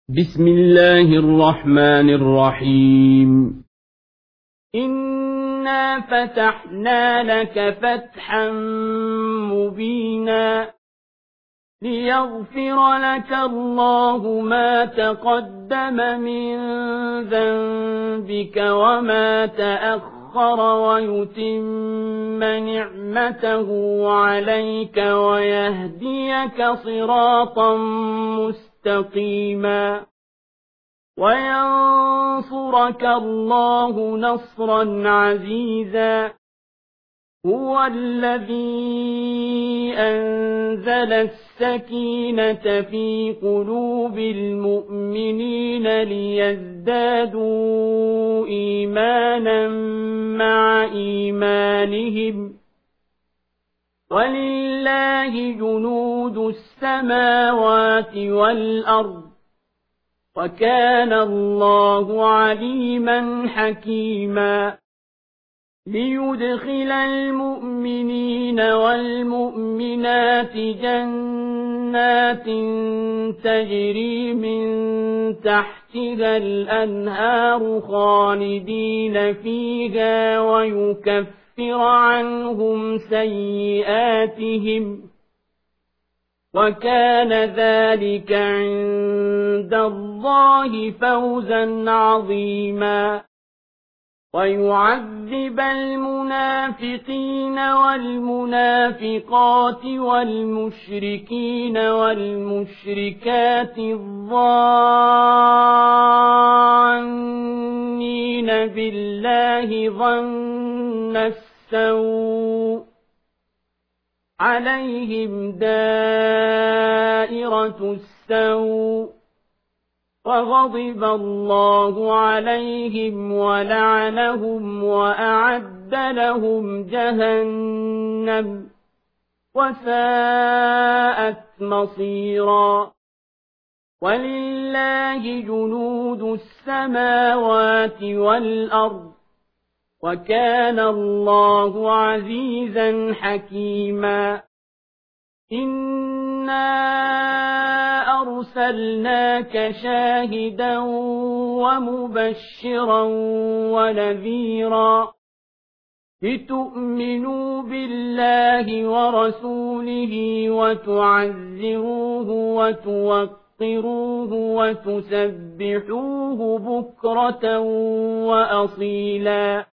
بسم الله الرحمن الرحيم. إنا فتحنا لك فتحا مبينا ليغفر لك الله ما تقدم من ذنبك وما تأخر ويتم نعمته عليك ويهديك صراطا مستقيما وينصرك الله نصرا عزيزا. هو الذي أنزل السكينة في قلوب المؤمنين ليزدادوا إيمانا مع إيمانهم ولله جنود السماوات والأرض وكان الله عليما حكيما. ليدخل المؤمنين والمؤمنات جنات تجري من تحتها الأنهار خالدين فيها ويكفر عنهم سيئاتهم وكان ذلك عند الله فوزا عظيما. ويعذب المنافقين والمنافقات والمشركين والمشركات الظانين بالله ظن السوء عليهم دائرة السوء وغضب الله عليهم ولعنهم وأعد لهم جهنم وساءت مصيرا. ولله جنود السماوات والأرض وكان الله عزيزا حكيما. إنا أرسلناك شاهدا ومبشرا ونذيرا لتؤمنوا بالله ورسوله وتعزروه وتوقروه وتسبحوه بكرة وأصيلا.